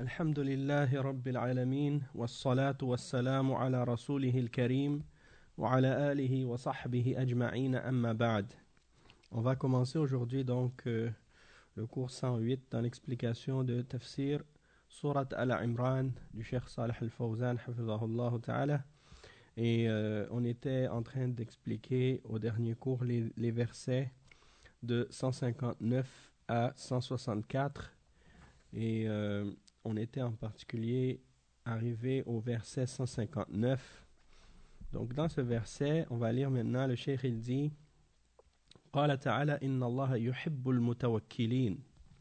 الحمد لله رب العالمين والصلاة والسلام على رسوله الكريم وعلى آله وصحبه أجمعين أما بعد. On va commencer aujourd'hui donc le cours 108 dans l'explication de Tafsir Surat Al-Imran du Cheikh Salih Al-Fawzan hafizahullah ta'ala. Et on était en train d'expliquer au dernier cours les versets de 159 à 164 et on était en particulier arrivé au verset 159. Donc dans ce verset, on va lire maintenant, le Cheikh il dit قال تعالى إن الله يحب المتوكلين.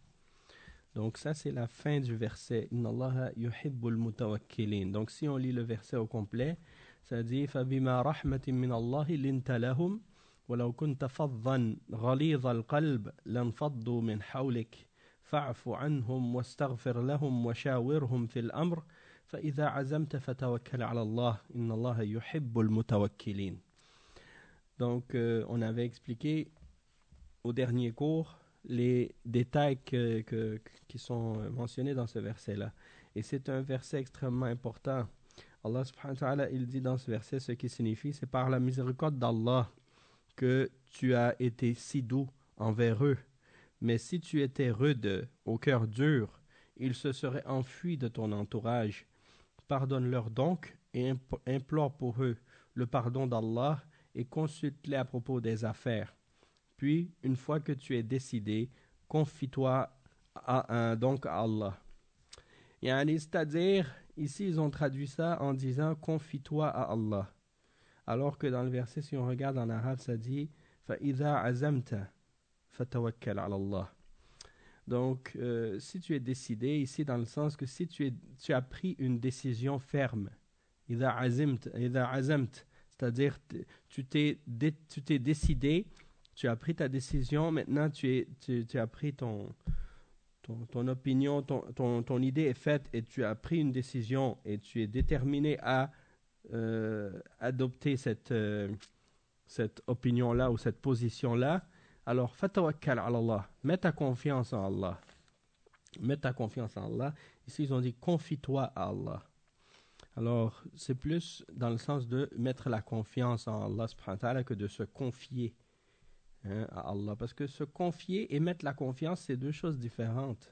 Donc ça c'est la fin du verset. إن الله يحب المتوكلين. Donc si on lit le verset au complet, ça dit فبما رحمة من الله لنت لهم ولو كنت فظا غليظ القلب لانفضوا من حولك فاعف عنهم واستغفر لهم وشاورهم في الأمر فإذا عزمت فتوكل على الله إن الله يحب المتوكلين. Donc on avait expliqué au dernier cours les détails qui sont mentionnés dans ce verset-là. Et c'est un verset extrêmement important. Allah subhanahu wa ta'ala, il dit dans ce verset ce qui signifie, c'est par la miséricorde d'Allah que tu as été si doux envers eux. Mais si tu étais rude, au cœur dur, ils se seraient enfuis de ton entourage. Pardonne-leur donc et implore pour eux le pardon d'Allah et consulte-les à propos des affaires. Puis, une fois que tu es décidé, confie-toi donc à Allah. C'est-à-dire, ici ils ont traduit ça en disant confie-toi à Allah. Alors que dans le verset, si on regarde en arabe, ça dit فَإِذَا عَزَمْتَ فَتَوَكَّلْ عَلَى اللَّهِ. Donc, si tu es décidé, ici dans le sens que si tu as pris une décision ferme, إِذَا عَزَمْتَ, c'est-à-dire tu t'es décidé, tu as pris ta décision, maintenant tu as pris ton opinion, ton idée est faite et tu as pris une décision et tu es déterminé à adopter cette opinion-là ou cette position-là, alors fatawakkal ala Allah, mets ta confiance en Allah. Mets ta confiance en Allah. Ici ils ont dit confie-toi à Allah. Alors c'est plus dans le sens de mettre la confiance en Allah subhanahu wa ta'ala que de se confier à Allah. Parce que se confier et mettre la confiance, c'est deux choses différentes.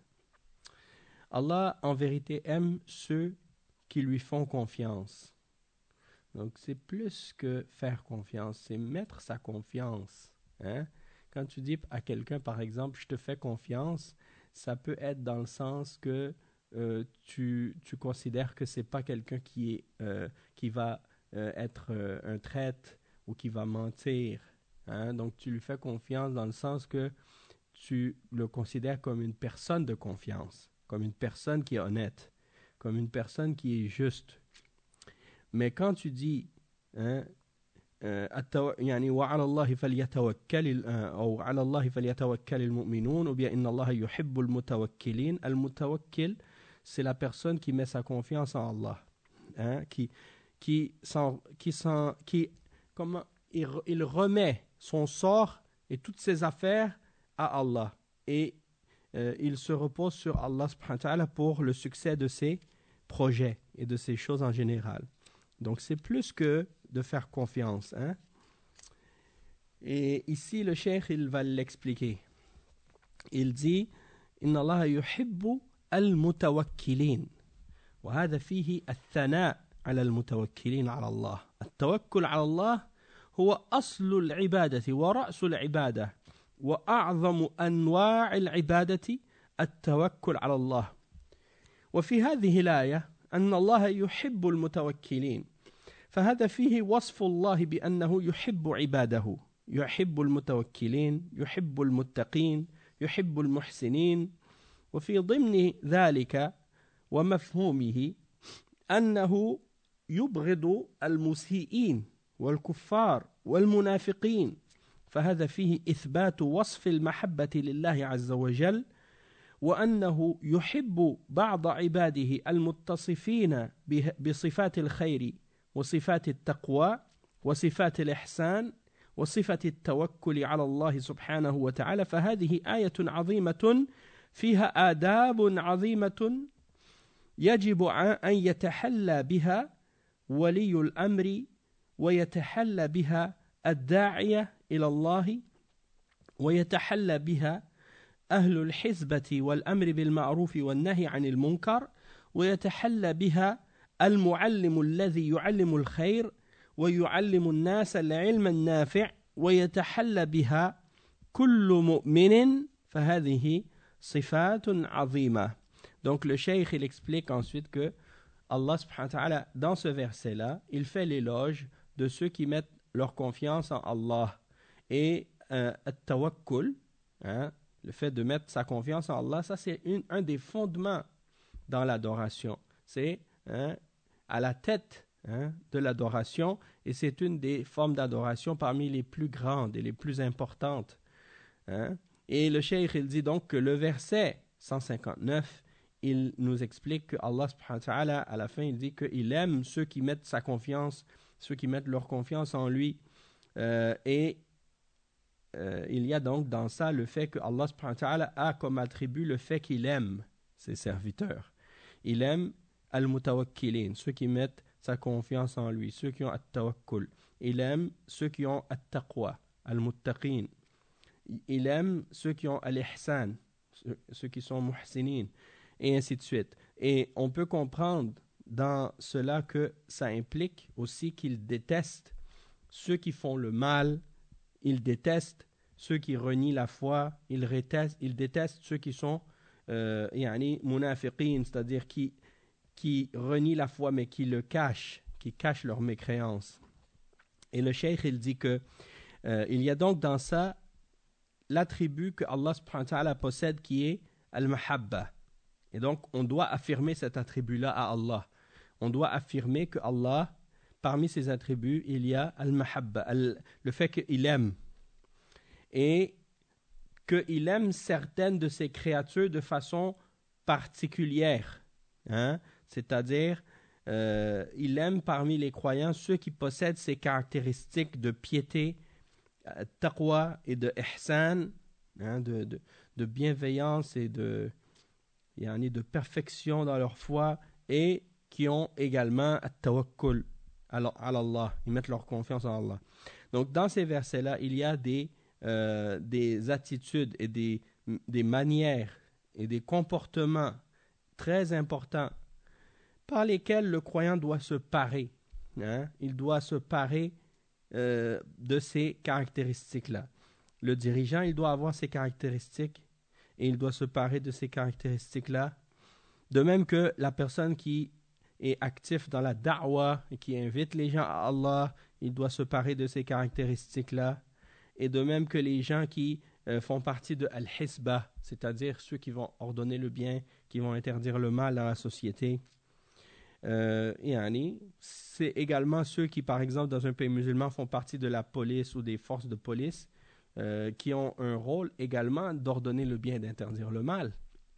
Allah en vérité aime ceux qui lui font confiance. Donc c'est plus que faire confiance, c'est mettre sa confiance. Quand tu dis à quelqu'un, par exemple, je te fais confiance, ça peut être dans le sens que tu considères que c'est pas quelqu'un qui va être un traître ou qui va mentir. Donc tu lui fais confiance dans le sens que tu le considères comme une personne de confiance, comme une personne qui est honnête, comme une personne qui est juste. Mais quand tu dis يعني وعلى الله فليتوكل أو على الله فليتوكل المؤمنون ou bien إن الله يحب المتوكلين. المتوكل, c'est la personne qui met sa confiance en Allah, comment il remet son sort et toutes ses affaires à Allah et il se repose sur Allah subhanahu wa ta'ala pour le succès de ses projets et de ses choses en général. Donc c'est plus que de faire confiance. Et ici le cheikh il va l'expliquer. Il dit إن الله يحب المتوكلين وهذا فيه الثناء على المتوكلين على الله. التوكل على الله هو أصل العبادة ورأس العبادة وأعظم أنواع العبادة التوكل على الله. وفي هذه الآية أن الله يحب المتوكلين فهذا فيه وصف الله بأنه يحب عباده، يحب المتوكلين، يحب المتقين، يحب المحسنين. وفي ضمن ذلك ومفهومه أنه يبغض المسيئين والكفار والمنافقين، فهذا فيه إثبات وصف المحبة لله عز وجل، وأنه يحب بعض عباده المتصفين بصفات الخير وصفات التقوى وصفات الإحسان وصفة التوكل على الله سبحانه وتعالى. فهذه آية عظيمة فيها آداب عظيمة يجب أن يتحلى بها ولي الأمر ويتحلى بها الداعية إلى الله ويتحلى بها أهل الحزبة والأمر بالمعروف والنهي عن المنكر ويتحلى بها المعلم الذي يعلم الخير ويعلم الناس العلم النافع ويتحلى بها كل مؤمن فهذه صفات عظيمة. Donc le cheikh il explique ensuite que Allah subhanahu wa ta'ala dans ce verset là il fait l'éloge de ceux qui mettent leur confiance en Allah et at-tawakkul, le fait de mettre sa confiance en Allah, ça c'est un des fondements dans l'adoration, c'est à la tête de l'adoration et c'est une des formes d'adoration parmi les plus grandes et les plus importantes. Et le cheikh il dit donc que le verset 159 il nous explique que Allah subhanahu wa ta'ala à la fin il dit qu'il aime ceux qui mettent sa confiance, ceux qui mettent leur confiance en lui il y a donc dans ça le fait que Allah subhanahu wa ta'ala a comme attribut le fait qu'il aime ses serviteurs. Il aime al-mutawakkilin, ceux qui mettent sa confiance en lui, ceux qui ont at-tawakkul. Il aime ceux qui ont at-taqwa, al-muttaqin. Il aime ceux qui ont al-ihsan, ceux qui sont muhsinin, et ainsi de suite. Et on peut comprendre dans cela que ça implique aussi qu'il déteste ceux qui font le mal, il déteste ceux qui renient la foi, il déteste ceux qui sont munafiqin, c'est-à-dire qui renient la foi mais qui le cachent, qui cachent leur mécréance. Et le cheikh il dit que il y a donc dans ça l'attribut que Allah subhanahu wa ta'ala possède qui est al-mahabba. Et donc on doit affirmer cet attribut-là à Allah. On doit affirmer que Allah, parmi ses attributs, il y a al-mahabba, le fait qu'il aime. Et qu'il aime certaines de ses créatures de façon particulière. C'est-à-dire, il aime parmi les croyants ceux qui possèdent ces caractéristiques de piété, taqwa et de ihsan, de bienveillance et de perfection dans leur foi et qui ont également at-tawakkul à Allah. Ils mettent leur confiance en Allah. Donc, dans ces versets-là, il y a des attitudes et des manières et des comportements très importants par lesquels le croyant doit se parer. Il doit se parer de ces caractéristiques-là. Le dirigeant, il doit avoir ces caractéristiques et il doit se parer de ces caractéristiques-là. De même que la personne qui est active dans la da'wa et qui invite les gens à Allah, il doit se parer de ces caractéristiques-là. Et de même que les gens qui font partie de al-hisba, c'est-à-dire ceux qui vont ordonner le bien, qui vont interdire le mal dans la société. C'est également ceux qui, par exemple, dans un pays musulman, font partie de la police ou des forces de police, qui ont un rôle également d'ordonner le bien et d'interdire le mal.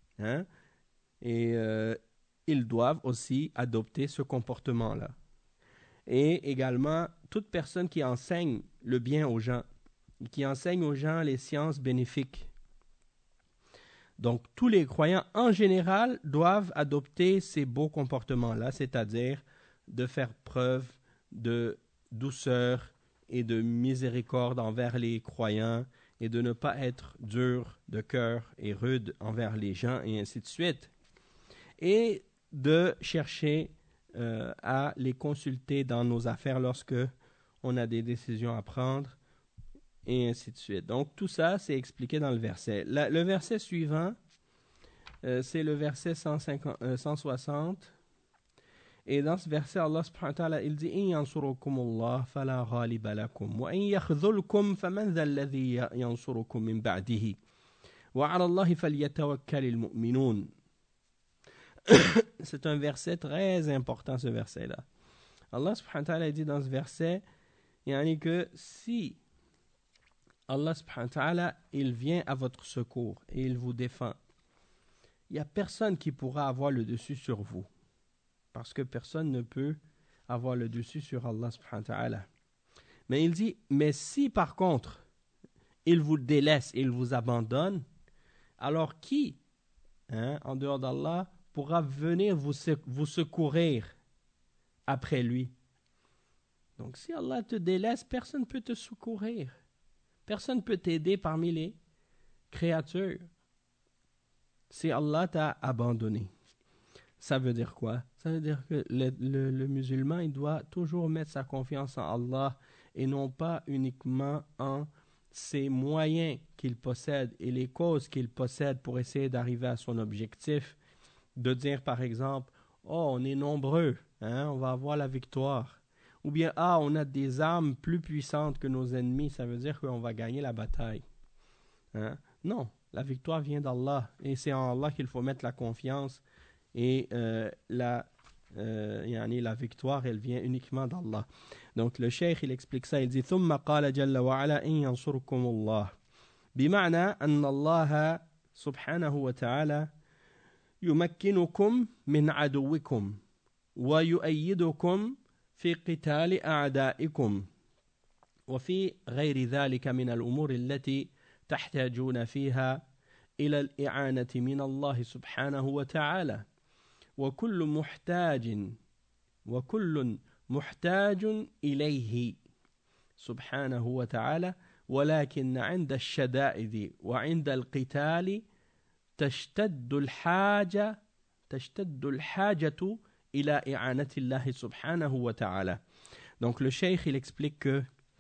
Et ils doivent aussi adopter ce comportement-là. Et également, toute personne qui enseigne le bien aux gens, qui enseigne aux gens les sciences bénéfiques. Donc, tous les croyants, en général, doivent adopter ces beaux comportements-là, c'est-à-dire de faire preuve de douceur et de miséricorde envers les croyants et de ne pas être dur de cœur et rude envers les gens et ainsi de suite. Et de chercher à les consulter dans nos affaires lorsque on a des décisions à prendre et ainsi de suite. Donc tout ça c'est expliqué dans le verset. Le verset suivant c'est le verset 160 et dans ce verset Allah subhanahu wa ta'ala il dit in yansurukumullah fala ghaliba lakum wa in yakhdhulkum faman dha alladhi yansurukum min ba'dihi wa 'ala Allahi falyatawakkalul mu'minun. C'est un verset très important ce verset-là. Allah subhanahu wa ta'ala dit dans ce verset que si Allah subhanahu wa ta'ala il vient à votre secours et il vous défend, il n'y a personne qui pourra avoir le dessus sur vous. Parce que personne ne peut avoir le dessus sur Allah subhanahu wa ta'ala. Mais il dit, mais si par contre, il vous délaisse et il vous abandonne, alors qui, en dehors d'Allah, pourra venir vous secourir après lui. Donc si Allah te délaisse, personne ne peut te secourir. Personne ne peut t'aider parmi les créatures. Si Allah t'a abandonné. Ça veut dire quoi? Ça veut dire que le musulman, il doit toujours mettre sa confiance en Allah et non pas uniquement en ses moyens qu'il possède et les causes qu'il possède pour essayer d'arriver à son objectif. De dire par exemple, oh, on est nombreux, hein, on va avoir la victoire. Ou bien, ah, on a des armes plus puissantes que nos ennemis, ça veut dire qu'on va gagner la bataille. Hein? Non, la victoire vient d'Allah et c'est en Allah qu'il faut mettre la confiance. Et la victoire, elle vient uniquement d'Allah. Donc le cheikh, il explique ça, il dit ثم قال جل وعلا إن ينصركم الله بمعنى أن الله سبحانه وتعالى يمكنكم من عدوكم ويؤيدكم في قتال أعدائكم وفي غير ذلك من الأمور التي تحتاجون فيها إلى الإعانة من الله سبحانه وتعالى وكل محتاج إليه سبحانه وتعالى ولكن عند الشدائد وعند القتال تشتد الحاجة إلى إعانة الله سبحانه وتعالى. Donc le cheikh il explique que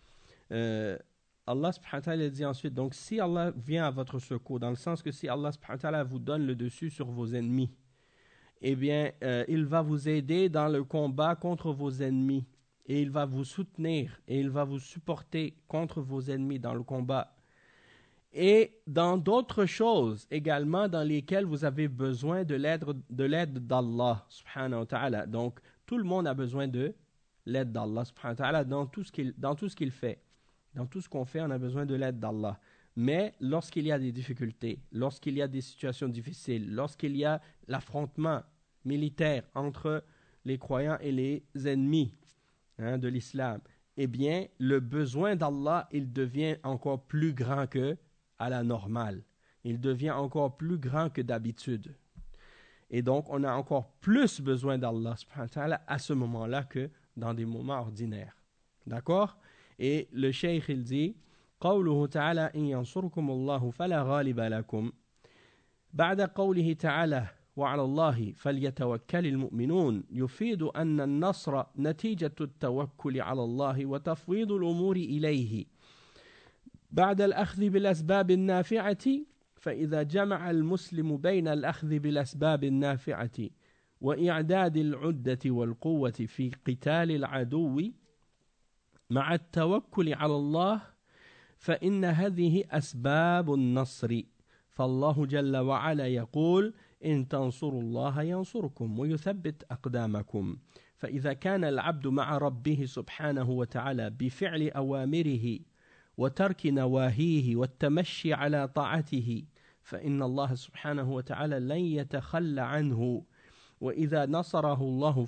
Allah subhanahu wa ta'ala dit ensuite, donc si Allah vient à votre secours, dans le sens que si Allah subhanahu wa ta'ala vous donne le dessus sur vos ennemis, eh bien, il va vous aider dans le combat contre vos ennemis. Et il va vous soutenir et il va vous supporter contre vos ennemis dans le combat. Et dans d'autres choses également dans lesquelles vous avez besoin de l'aide d'Allah subhanahu wa ta'ala. Donc, tout le monde a besoin de l'aide d'Allah subhanahu wa ta'ala dans tout ce qu'il fait. Dans tout ce qu'on fait, on a besoin de l'aide d'Allah. Mais lorsqu'il y a des difficultés, lorsqu'il y a des situations difficiles, lorsqu'il y a l'affrontement militaire entre les croyants et les ennemis de l'islam, eh bien, le besoin d'Allah, il devient encore plus grand que à la normale. Il devient encore plus grand que d'habitude. Et donc, on a encore plus besoin d'Allah subhanahu wa ta'ala à ce moment-là que dans des moments ordinaires. D'accord? Et le cheikh, il dit قوله تعالى إن ينصركم الله فلا غالب لكم بعد قوله تعالى وعلى الله فليتوكل المؤمنون يفيد أن النصر نتيجة التوكل على الله وتفويض الأمور إليه بعد الأخذ بالأسباب النافعة فإذا جمع المسلم بين الأخذ بالأسباب النافعة وإعداد العدة والقوة في قتال العدو مع التوكل على الله فإن هذه أسباب النصر فالله جل وعلا يقول إن تنصروا الله ينصركم ويثبت أقدامكم فإذا كان العبد مع ربه سبحانه وتعالى بفعل أوامره وترك نواهيه والتمشي على طاعته فإن الله سبحانه وتعالى لن يتخلى عنه وإذا نصره الله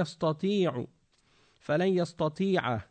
فلن يستطيع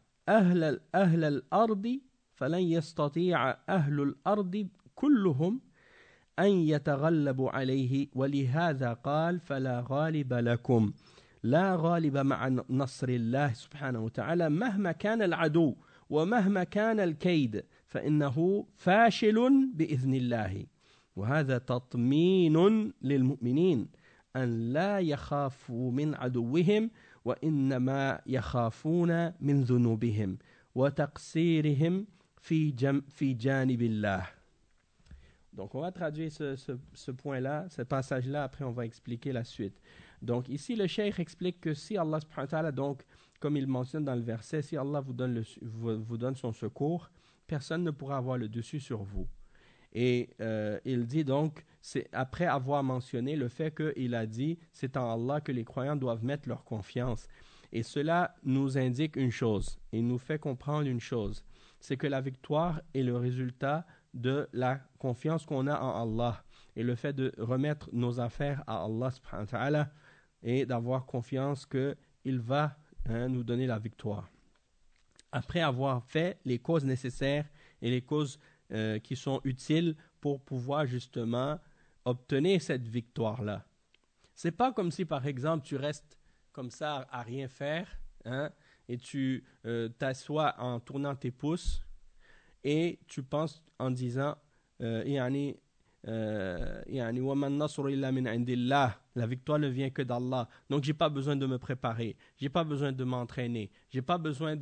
أهل الأرض كلهم أن يتغلبوا عليه ولهذا قال فلا غالب لكم لا غالب مع نصر الله سبحانه وتعالى مهما كان العدو ومهما كان الكيد فإنه فاشل بإذن الله وهذا تطمين للمؤمنين أن لا يخافوا من عدوهم وإنما يخافون من ذنوبهم وتقصيرهم في جانب الله. Donc on va traduire ce point-là, ce passage-là, après on va expliquer la suite. Donc ici le cheikh explique que si Allah subhanahu wa ta'ala, donc comme il mentionne dans le verset, si Allah vous donne son secours, personne ne pourra avoir le dessus sur vous. Et il dit donc, c'est après avoir mentionné le fait qu'il a dit, c'est en Allah que les croyants doivent mettre leur confiance. Et cela nous indique une chose, et nous fait comprendre une chose, c'est que la victoire est le résultat de la confiance qu'on a en Allah et le fait de remettre nos affaires à Allah subhanahu wa ta'ala et d'avoir confiance qu'il va nous donner la victoire. Après avoir fait les causes nécessaires et les causes qui sont utiles pour pouvoir justement obtenir cette victoire-là. C'est pas comme si, par exemple, tu restes comme ça à rien faire, hein, et tu t'assois en tournant tes pouces et tu penses en disant يعني يعني وما النصر إلا من عند الله. La victoire ne vient que d'Allah. Donc j'ai pas besoin de me préparer, j'ai pas besoin de m'entraîner, j'ai pas besoin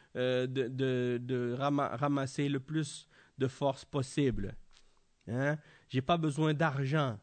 de ramasser le plus de force possible. Hein? J'ai pas besoin d'argent.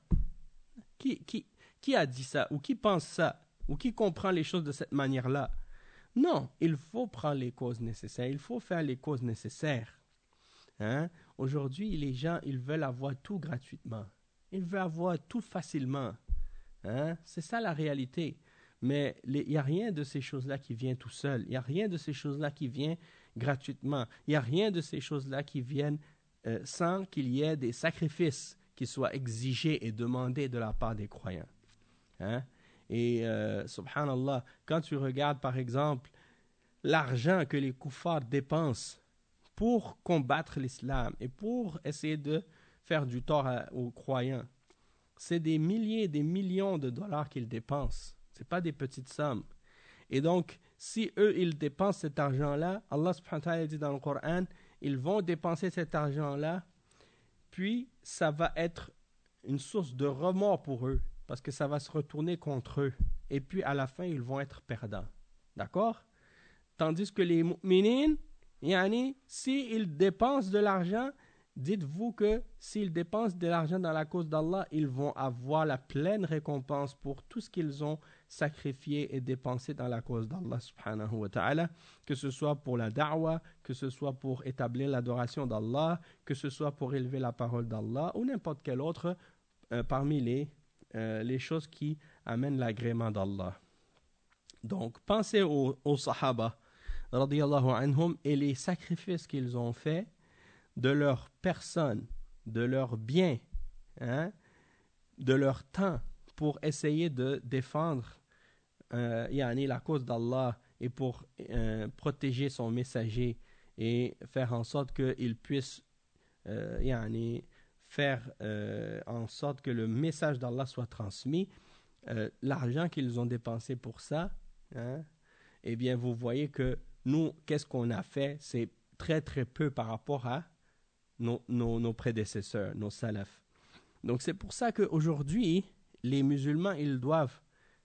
Qui a dit ça? Ou qui pense ça? Ou qui comprend les choses de cette manière-là? Non, il faut prendre les causes nécessaires, il faut faire les causes nécessaires. Hein? Aujourd'hui, les gens, ils veulent avoir tout gratuitement. Ils veulent avoir tout facilement. Hein? C'est ça la réalité. Mais il n'y a rien de ces choses-là qui vient tout seul. Il n'y a rien de ces choses-là qui vient gratuitement. Il n'y a rien de ces choses-là qui viennent sans qu'il y ait des sacrifices qui soient exigés et demandés de la part des croyants. Hein? Et subhanallah, quand tu regardes par exemple l'argent que les koufars dépensent pour combattre l'islam et pour essayer de faire du tort aux croyants, c'est des milliers, des millions de dollars qu'ils dépensent. Ce n'est pas des petites sommes. Et donc, si eux, ils dépensent cet argent-là, Allah subhanahu wa ta'ala dit dans le Coran, ils vont dépenser cet argent-là, puis ça va être une source de remords pour eux, parce que ça va se retourner contre eux. Et puis, à la fin, ils vont être perdants. D'accord? Tandis que les mu'minines, s'ils dépensent de l'argent, dites-vous que s'ils dépensent de l'argent dans la cause d'Allah, ils vont avoir la pleine récompense pour tout ce qu'ils ont sacrifié et dépensé dans la cause d'Allah subhanahu wa ta'ala, que ce soit pour la da'wa, que ce soit pour établir l'adoration d'Allah, que ce soit pour élever la parole d'Allah ou n'importe quelle autre parmi les choses qui amènent l'agrément d'Allah. Donc, pensez aux Sahaba radiyallahu anhum et les sacrifices qu'ils ont faits de leur personne, de leur bien, hein, de leur temps pour essayer de défendre la cause d'Allah et pour protéger son messager et faire en sorte qu'il puisse faire en sorte que le message d'Allah soit transmis. L'argent qu'ils ont dépensé pour ça, hein, eh bien vous voyez que nous, qu'est-ce qu'on a fait? C'est très très peu par rapport à nos prédécesseurs, nos salafs. Donc c'est pour ça qu'aujourd'hui, les musulmans, ils doivent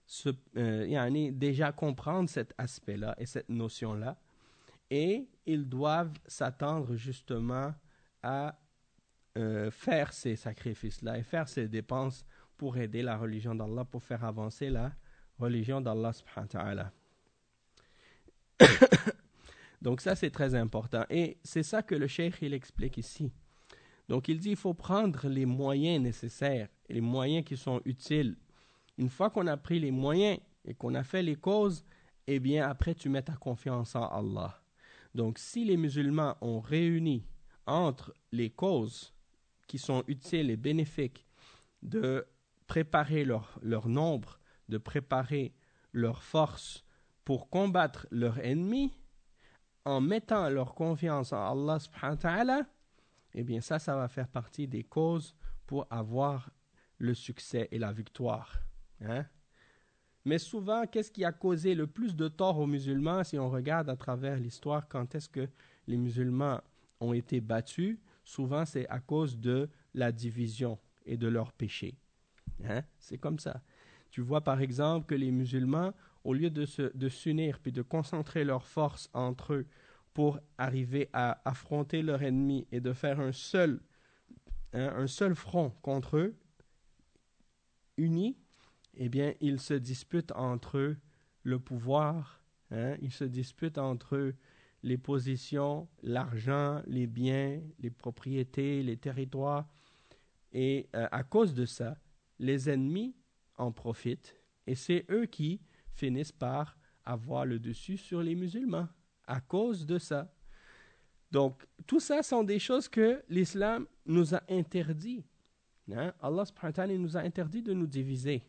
déjà comprendre cet aspect-là et cette notion-là, et ils doivent s'attendre justement à faire ces sacrifices-là et faire ces dépenses pour aider la religion d'Allah, pour faire avancer la religion d'Allah subhanahu wa ta'ala. Donc ça c'est très important et c'est ça que le cheikh il explique ici. Donc il dit il faut prendre les moyens nécessaires et les moyens qui sont utiles. Une fois qu'on a pris les moyens et qu'on a fait les causes, eh bien après tu mets ta confiance en Allah. Donc si les musulmans ont réuni entre les causes qui sont utiles et bénéfiques de préparer leur nombre, de préparer leur force pour combattre leurs ennemis, en mettant leur confiance en Allah subhanahu wa ta'ala, eh bien ça va faire partie des causes pour avoir le succès et la victoire. Hein? Mais souvent, qu'est-ce qui a causé le plus de tort aux musulmans si on regarde à travers l'histoire, quand est-ce que les musulmans ont été battus? Souvent, c'est à cause de la division et de leurs péchés. Hein? C'est comme ça. Tu vois par exemple que les musulmans, au lieu de s'unir puis de concentrer leurs forces entre eux pour arriver à affronter leur ennemi et de faire un seul front contre eux, unis, eh bien, ils se disputent entre eux le pouvoir, hein? Ils se disputent entre eux les positions, l'argent, les biens, les propriétés, les territoires. Et à cause de ça, les ennemis en profitent et c'est eux qui finissent par avoir le dessus sur les musulmans à cause de ça. Donc, tout ça sont des choses que l'islam nous a interdit. Hein? Allah subhanahu wa ta'ala nous a interdit de nous diviser.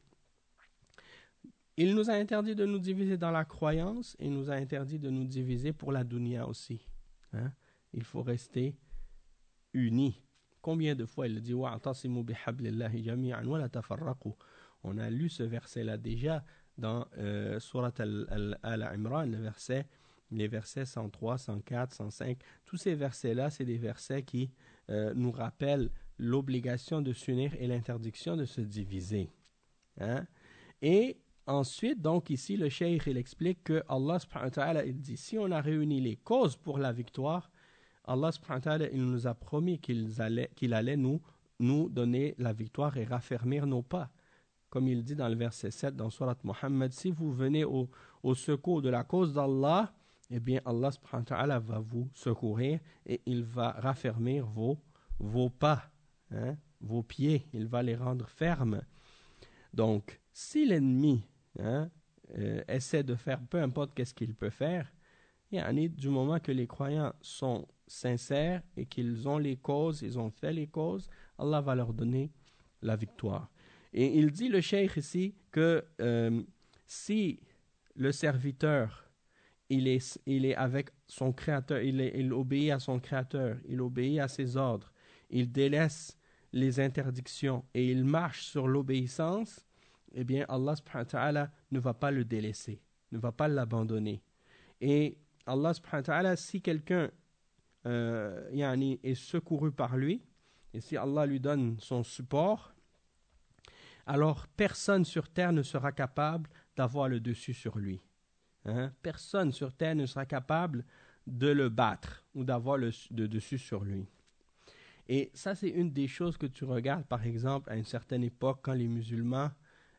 Il nous a interdit de nous diviser dans la croyance et il nous a interdit de nous diviser pour la dunya aussi. Hein? Il faut rester unis. Combien de fois il dit « Wa'tasimu bihablillahi jami'an wa la tafarraqu » On a lu ce verset-là déjà dans Surat Al-Imran, les versets 103, 104, 105. Tous ces versets-là, c'est des versets qui nous rappellent l'obligation de s'unir et l'interdiction de se diviser. Hein? Et ensuite, donc ici, le cheikh, il explique que Allah subhanahu wa ta'ala, il dit, si on a réuni les causes pour la victoire, Allah subhanahu wa ta'ala, il nous a promis qu'il allait nous donner la victoire et raffermir nos pas. Comme il dit dans le verset 7 dans Surat Muhammad, si vous venez au secours de la cause d'Allah, eh bien Allah subhanahu wa ta'ala va vous secourir et il va raffermir vos pas, hein, vos pieds, il va les rendre fermes. Donc, si l'ennemi essaie de faire peu importe qu'est-ce qu'il peut faire, du moment que les croyants sont sincères et qu'ils ont les causes, ils ont fait les causes, Allah va leur donner la victoire. Et il dit, le cheikh ici, que si le serviteur, il est avec son créateur, il obéit à son créateur, il obéit à ses ordres, il délaisse les interdictions et il marche sur l'obéissance, eh bien Allah subhanahu wa ta'ala ne va pas le délaisser, ne va pas l'abandonner. Et Allah subhanahu wa ta'ala, si quelqu'un est secouru par lui, et si Allah lui donne son support, alors personne sur terre ne sera capable d'avoir le dessus sur lui. Hein? Personne sur terre ne sera capable de le battre ou d'avoir le dessus sur lui. Et ça, c'est une des choses que tu regardes, par exemple, à une certaine époque, quand les musulmans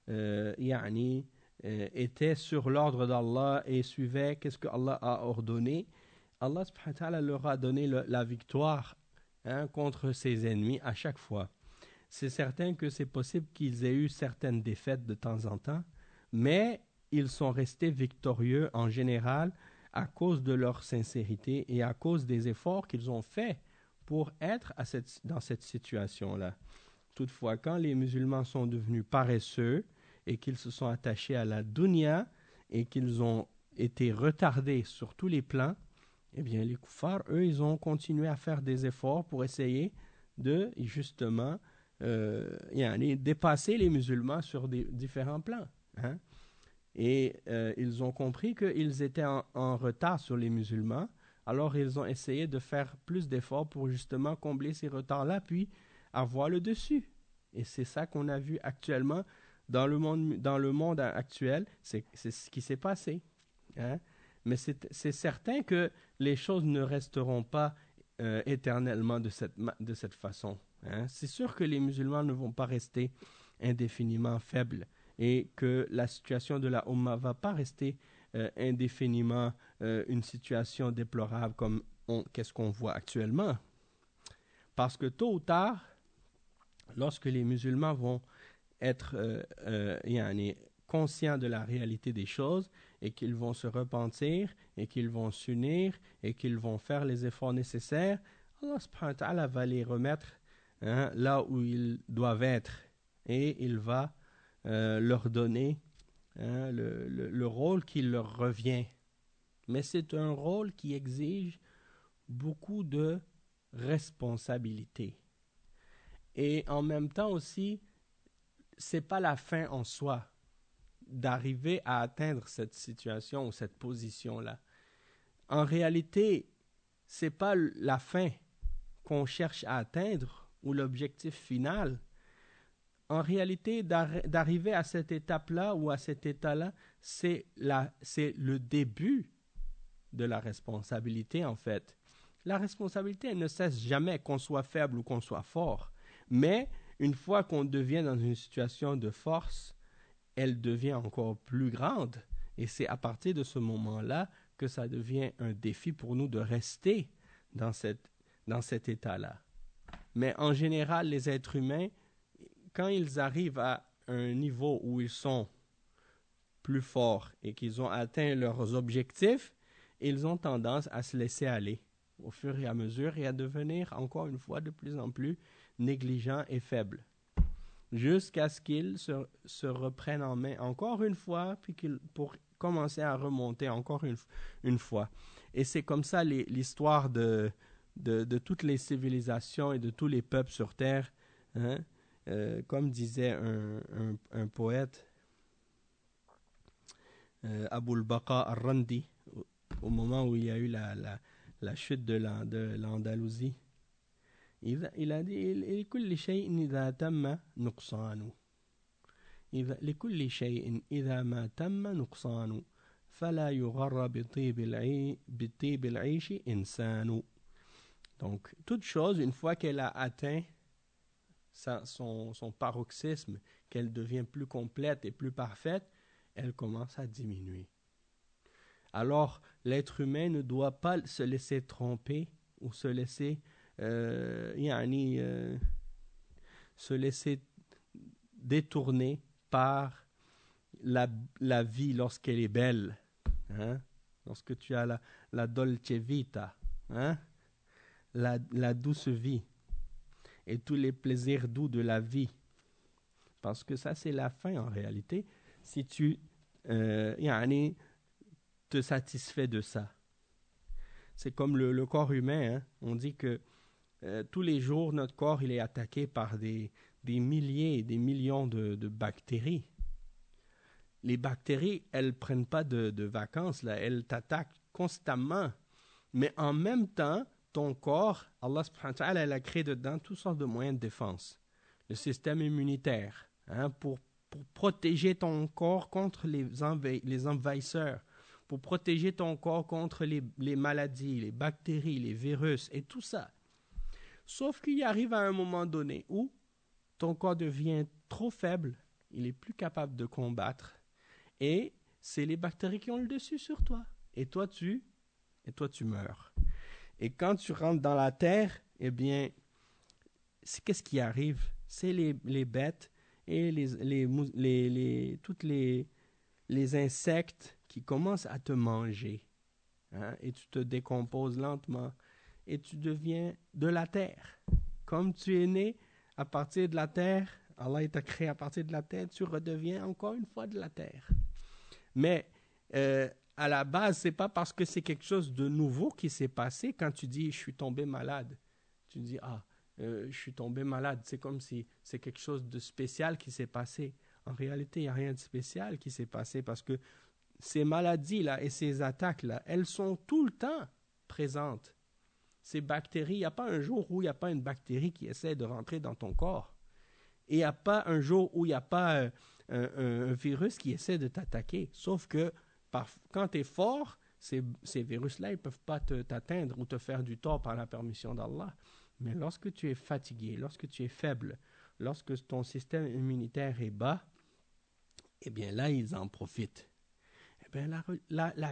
étaient sur l'ordre d'Allah et suivaient qu'est-ce que Allah a ordonné. Allah subhanahu wa ta'ala leur a donné la victoire contre ses ennemis à chaque fois. C'est certain que c'est possible qu'ils aient eu certaines défaites de temps en temps, mais ils sont restés victorieux en général à cause de leur sincérité et à cause des efforts qu'ils ont faits pour être dans cette situation-là. Toutefois, quand les musulmans sont devenus paresseux et qu'ils se sont attachés à la dunya et qu'ils ont été retardés sur tous les plans, eh bien, les kuffars, eux, ils ont continué à faire des efforts pour essayer de, justement, dépasser les musulmans sur différents plans. Hein? Et ils ont compris qu'ils étaient en retard sur les musulmans, alors ils ont essayé de faire plus d'efforts pour justement combler ces retards-là, puis avoir le dessus. Et c'est ça qu'on a vu actuellement dans le monde actuel, c'est ce qui s'est passé. Hein? Mais c'est certain que les choses ne resteront pas éternellement de cette façon. Hein? C'est sûr que les musulmans ne vont pas rester indéfiniment faibles et que la situation de la Ummah ne va pas rester indéfiniment une situation déplorable comme qu'est-ce qu'on voit actuellement. Parce que tôt ou tard, lorsque les musulmans vont être conscients de la réalité des choses et qu'ils vont se repentir et qu'ils vont s'unir et qu'ils vont faire les efforts nécessaires, Allah subhanahu wa ta'ala va les remettre là où ils doivent être et il va leur donner le rôle qui leur revient. Mais c'est un rôle qui exige beaucoup de responsabilité. Et en même temps aussi, c'est pas la fin en soi d'arriver à atteindre cette situation ou cette position-là. En réalité, c'est pas la fin qu'on cherche à atteindre ou l'objectif final. En réalité, d'arriver à cette étape-là ou à cet état-là, c'est le début de la responsabilité, en fait. La responsabilité, elle ne cesse jamais, qu'on soit faible ou qu'on soit fort. Mais une fois qu'on devient dans une situation de force, elle devient encore plus grande. Et c'est à partir de ce moment-là que ça devient un défi pour nous de rester dans cet état-là. Mais en général, les êtres humains, quand ils arrivent à un niveau où ils sont plus forts et qu'ils ont atteint leurs objectifs, ils ont tendance à se laisser aller au fur et à mesure et à devenir encore une fois de plus en plus négligents et faibles, jusqu'à ce qu'ils se reprennent en main encore une fois, puis pour commencer à remonter encore une fois. Et c'est comme ça l'histoire de toutes les civilisations et de tous les peuples sur Terre. Hein? comme disait un poète, Abul Baqa al-Randi, au moment où il y a eu la chute de l'Andalousie, il a dit لكل شيء إذا تم نقصان لكل شيء إذا ما تم نقصان فلا يغر بطيب العيش إنسان. Donc, toute chose, une fois qu'elle a atteint son paroxysme, qu'elle devient plus complète et plus parfaite, elle commence à diminuer. Alors, l'être humain ne doit pas se laisser tromper ou se laisser se laisser détourner par la vie lorsqu'elle est belle. Hein? Lorsque tu as la dolce vita, hein? la douce vie et tous les plaisirs doux de la vie. Parce que ça, c'est la fin en réalité. Si tu te satisfais de ça. C'est comme le corps humain. Hein? On dit que tous les jours, notre corps il est attaqué par des milliers et des millions de bactéries. Les bactéries, elles ne prennent pas de vacances, là. Elles t'attaquent constamment. Mais en même temps, ton corps, Allah subhanahu wa ta'ala, elle a créé dedans toutes sortes de moyens de défense. Le système immunitaire, hein, pour protéger ton corps contre les envahisseurs, pour protéger ton corps contre les maladies, les bactéries, les virus et tout ça. Sauf qu'il arrive à un moment donné où ton corps devient trop faible, il est plus capable de combattre et c'est les bactéries qui ont le dessus sur toi. Et toi, tu meurs. Et quand tu rentres dans la terre, eh bien, qu'est-ce qui arrive? C'est les bêtes et toutes les insectes qui commencent à te manger. Hein? Et tu te décomposes lentement. Et tu deviens de la terre. Comme tu es né à partir de la terre, Allah t'a créé à partir de la terre, tu redeviens encore une fois de la terre. Mais à la base, c'est pas parce que c'est quelque chose de nouveau qui s'est passé quand tu dis « je suis tombé malade ». Tu dis « ah, je suis tombé malade ». C'est comme si c'est quelque chose de spécial qui s'est passé. En réalité, il n'y a rien de spécial qui s'est passé parce que ces maladies-là et ces attaques-là, elles sont tout le temps présentes. Ces bactéries, il n'y a pas un jour où il n'y a pas une bactérie qui essaie de rentrer dans ton corps. Et il n'y a pas un jour où il n'y a pas un virus qui essaie de t'attaquer. Sauf que quand tu es fort, ces virus-là, ils ne peuvent pas t'atteindre ou te faire du tort par la permission d'Allah. Mais lorsque tu es fatigué, lorsque tu es faible, lorsque ton système immunitaire est bas, eh bien là, ils en profitent. Eh bien la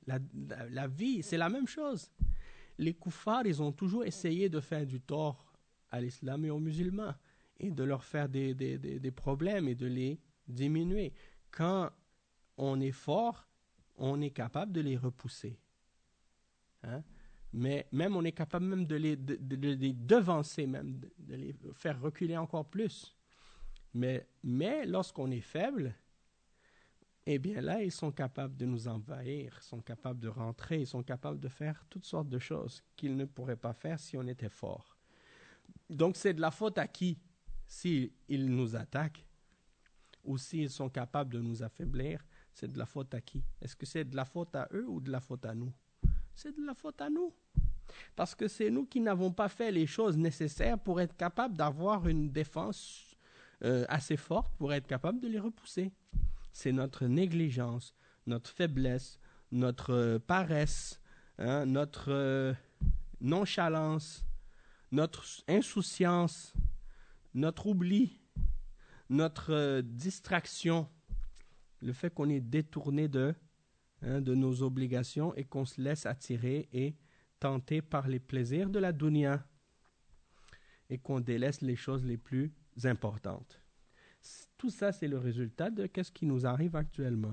vie, c'est la même chose. Les koufars, ils ont toujours essayé de faire du tort à l'islam et aux musulmans et de leur faire des problèmes et de les diminuer. Quand on est fort, on est capable de les repousser. Hein? Mais même on est capable même de les devancer, même de les faire reculer encore plus. Mais lorsqu'on est faible, eh bien là, ils sont capables de nous envahir, ils sont capables de rentrer, ils sont capables de faire toutes sortes de choses qu'ils ne pourraient pas faire si on était fort. Donc c'est de la faute à qui? S'ils nous attaquent ou s'ils sont capables de nous affaiblir, c'est de la faute à qui? Est-ce que c'est de la faute à eux ou de la faute à nous? C'est de la faute à nous. Parce que c'est nous qui n'avons pas fait les choses nécessaires pour être capables d'avoir une défense assez forte pour être capable de les repousser. C'est notre négligence, notre faiblesse, notre paresse, hein, notre nonchalance, notre insouciance, notre oubli, notre distraction, le fait qu'on est détourné de nos obligations et qu'on se laisse attirer et tenter par les plaisirs de la dunya et qu'on délaisse les choses les plus importantes. Tout ça, c'est le résultat de ce qui nous arrive actuellement.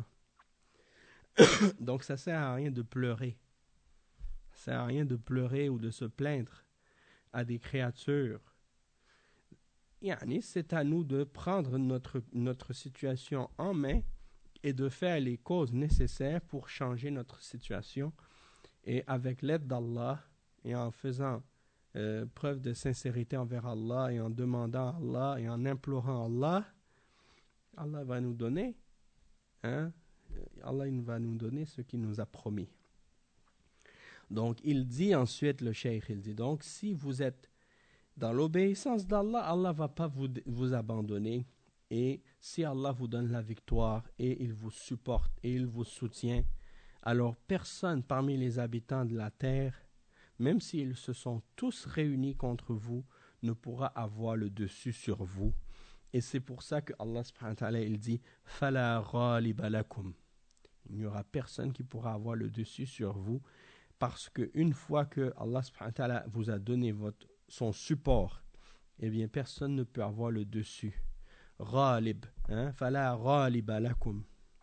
Donc, ça ne sert à rien de pleurer. Ça ne sert à rien de pleurer ou de se plaindre à des créatures. C'est à nous de prendre notre situation en main et de faire les causes nécessaires pour changer notre situation. Et avec l'aide d'Allah et en faisant preuve de sincérité envers Allah et en demandant à Allah et en implorant Allah, Allah va nous donner, Allah va nous donner ce qu'il nous a promis. Donc il dit ensuite, le cheikh, il dit donc si vous êtes dans l'obéissance d'Allah, Allah ne va pas vous abandonner. Et si Allah vous donne la victoire et il vous supporte et il vous soutient, alors personne parmi les habitants de la terre, même s'ils se sont tous réunis contre vous, ne pourra avoir le dessus sur vous. Et c'est pour ça que Allah subhanahu wa ta'ala il dit Fala ghaliba lakum. Il n'y aura personne qui pourra avoir le dessus sur vous, parce qu'une fois que Allah subhanahu wa ta'ala vous a donné son support, eh bien personne ne peut avoir le dessus. Ghalib, fala ghaliba lakum.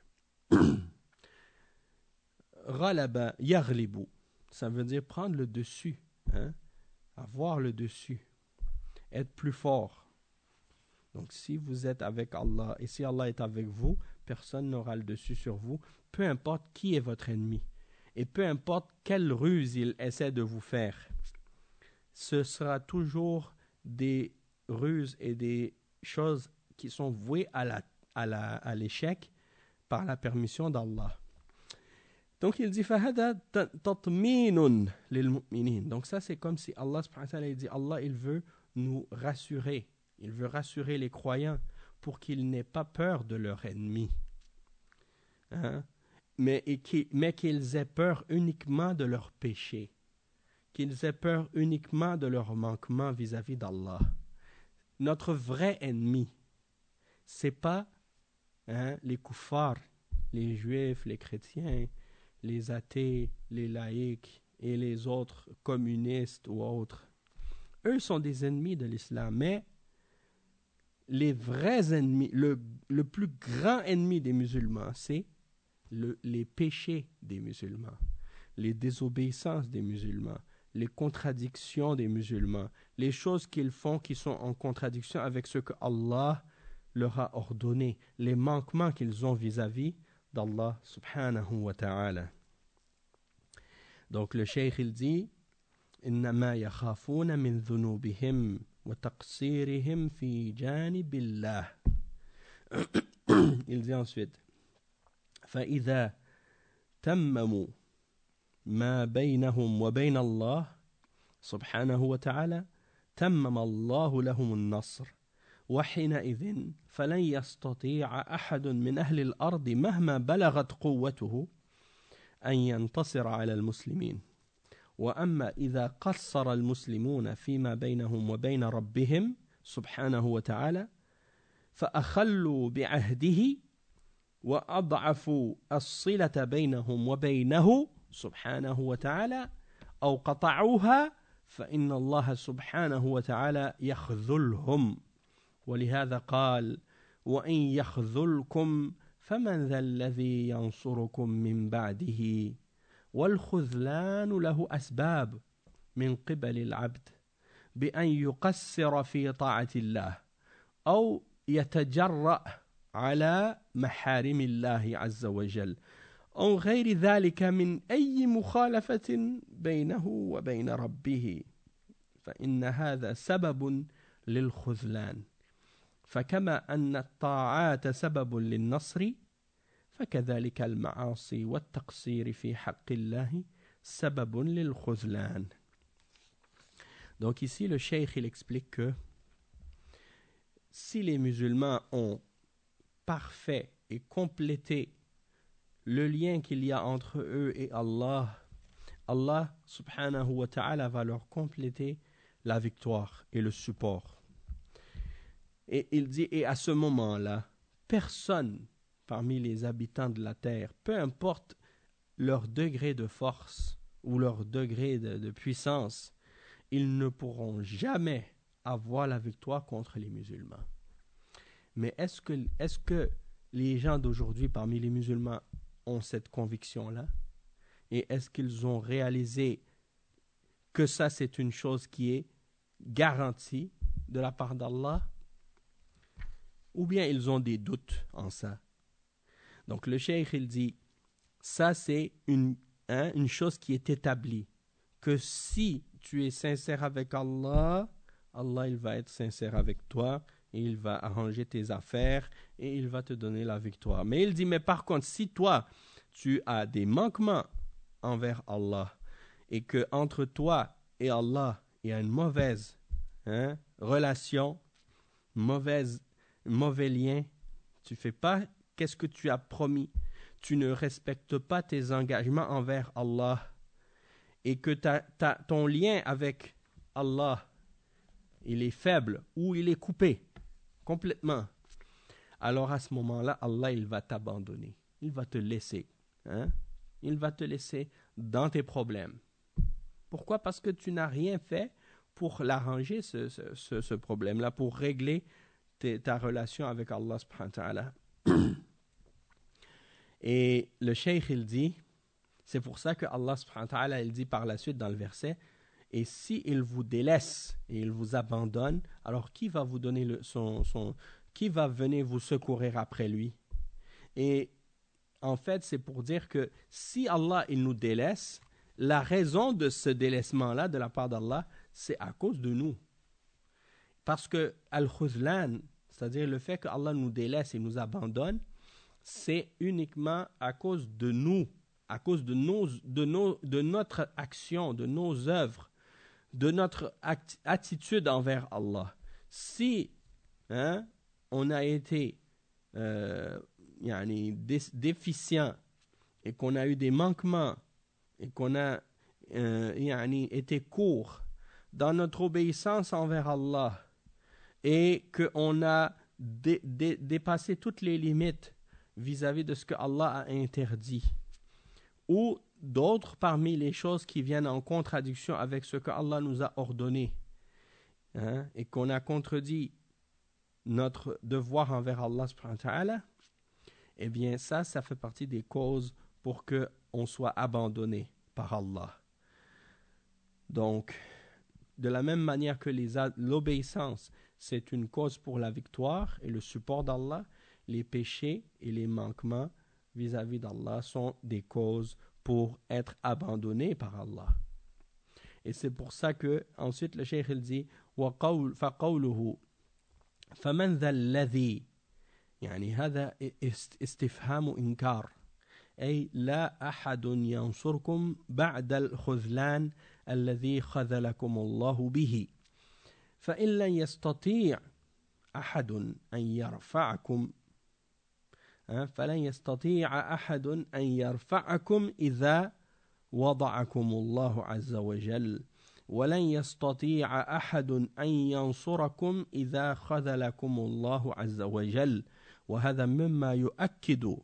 Ghalaba yaghlibu, ça veut dire prendre le dessus, avoir le dessus, être plus fort. Donc si vous êtes avec Allah et si Allah est avec vous, personne n'aura le dessus sur vous, peu importe qui est votre ennemi et peu importe quelle ruse il essaie de vous faire. Ce sera toujours des ruses et des choses qui sont vouées à l'échec par la permission d'Allah. Donc il dit فَهَذَا تَطْمِينٌ لِلْمُؤْمِنِينَ. Donc ça c'est comme si Allah subhanahu wa ta'ala dit Allah il veut nous rassurer, il veut rassurer les croyants pour qu'ils n'aient pas peur de leur ennemi, mais qu'ils aient peur uniquement de leurs péchés, qu'ils aient peur uniquement de leur manquement vis-à-vis d'Allah. Notre vrai ennemi, c'est pas les kuffars, les juifs, les chrétiens, les athées, les laïcs et les autres communistes ou autres. Eux sont des ennemis de l'islam, mais les vrais ennemis, le plus grand ennemi des musulmans, c'est les péchés des musulmans, les désobéissances des musulmans, les contradictions des musulmans, les choses qu'ils font qui sont en contradiction avec ce que Allah leur a ordonné, les manquements qu'ils ont vis-à-vis d'Allah subhanahu wa ta'ala. Donc le cheikh il dit إنما يخافون من ذنوبهم وتقصيرهم في جانب الله. Il dit ensuite فإذا تمموا ما بينهم وبين الله سبحانه وتعالى تمم الله لهم النصر وحينئذ فلن يستطيع أحد من أهل الأرض مهما بلغت قوته أن ينتصر على المسلمين. وأما إذا قصر المسلمون فيما بينهم وبين ربهم سبحانه وتعالى فأخلوا بعهده وأضعفوا الصلة بينهم وبينه سبحانه وتعالى أو قطعوها فإن الله سبحانه وتعالى يخذلهم. ولهذا قال وإن يخذلكم فمن ذا الذي ينصركم من بعده والخذلان له أسباب من قبل العبد بأن يقصر في طاعة الله أو يتجرأ على محارم الله عز وجل أو غير ذلك من أي مخالفة بينه وبين ربه فإن هذا سبب للخذلان. فكما أن الطاعات سبب للنصر فكذلك المعاصي والتقصير في حق الله سبب للخذلان. Donc ici le cheikh il explique que si les musulmans ont parfait et complété le lien qu'il y a entre eux et Allah, Allah subhanahu wa ta'ala va leur compléter la victoire et le support. Et il dit, et à ce moment-là, personne parmi les habitants de la terre, peu importe leur degré de force ou leur degré de puissance, ils ne pourront jamais avoir la victoire contre les musulmans. Mais est-ce que les gens d'aujourd'hui parmi les musulmans ont cette conviction-là? Et est-ce qu'ils ont réalisé que ça c'est une chose qui est garantie de la part d'Allah? Ou bien ils ont des doutes en ça? Donc le cheikh il dit, ça c'est une chose qui est établie, que si tu es sincère avec Allah, Allah il va être sincère avec toi et il va arranger tes affaires et il va te donner la victoire. Mais il dit, mais par contre, si toi, tu as des manquements envers Allah et que entre toi et Allah, il y a une mauvaise relation, mauvais lien, tu fais pas qu'est-ce que tu as promis, tu ne respectes pas tes engagements envers Allah et que ton lien avec Allah, il est faible ou il est coupé complètement, alors à ce moment-là, Allah, il va t'abandonner. Il va te laisser. Il va te laisser dans tes problèmes. Pourquoi? Parce que tu n'as rien fait pour l'arranger, ce problème-là, pour régler ta relation avec Allah subhanahu wa ta'ala. Et le cheikh, il dit, c'est pour ça que Allah subhanahu wa ta'ala, il dit par la suite dans le verset, et si il vous délaisse et il vous abandonne, alors qui va vous donner qui va venir vous secourir après lui? Et en fait, c'est pour dire que si Allah il nous délaisse, la raison de ce délaissement-là de la part d'Allah, c'est à cause de nous. Parce que al-khuzlan, c'est-à-dire le fait que Allah nous délaisse et nous abandonne, c'est uniquement à cause de nous, à cause de notre action, de nos œuvres, de notre attitude envers Allah. Si on a été déficient et qu'on a eu des manquements et qu'on a été court dans notre obéissance envers Allah et qu'on a dépassé toutes les limites vis-à-vis de ce que Allah a interdit, ou d'autres parmi les choses qui viennent en contradiction avec ce que Allah nous a ordonné, et qu'on a contredit notre devoir envers Allah subhanahu wa ta'ala, eh bien ça fait partie des causes pour qu'on soit abandonné par Allah. Donc, de la même manière que l'obéissance, c'est une cause pour la victoire et le support d'Allah, les péchés et les manquements vis-à-vis d'Allah sont des causes pour être abandonnés par Allah. Et c'est pour ça que ensuite le cheikh il dit فقوله فمن ذا الذي يعني هذا استفهام إنكار أي لا أحد ينصركم بعد الخذلان الذي خذلكم الله به فإن لن يستطيع أحد أن يرفعكم فلن يستطيع أحد أن يرفعكم إذا وضعكم الله عز وجل ولن يستطيع أحد أن ينصركم إذا خذلكم الله عز وجل وهذا مما يؤكد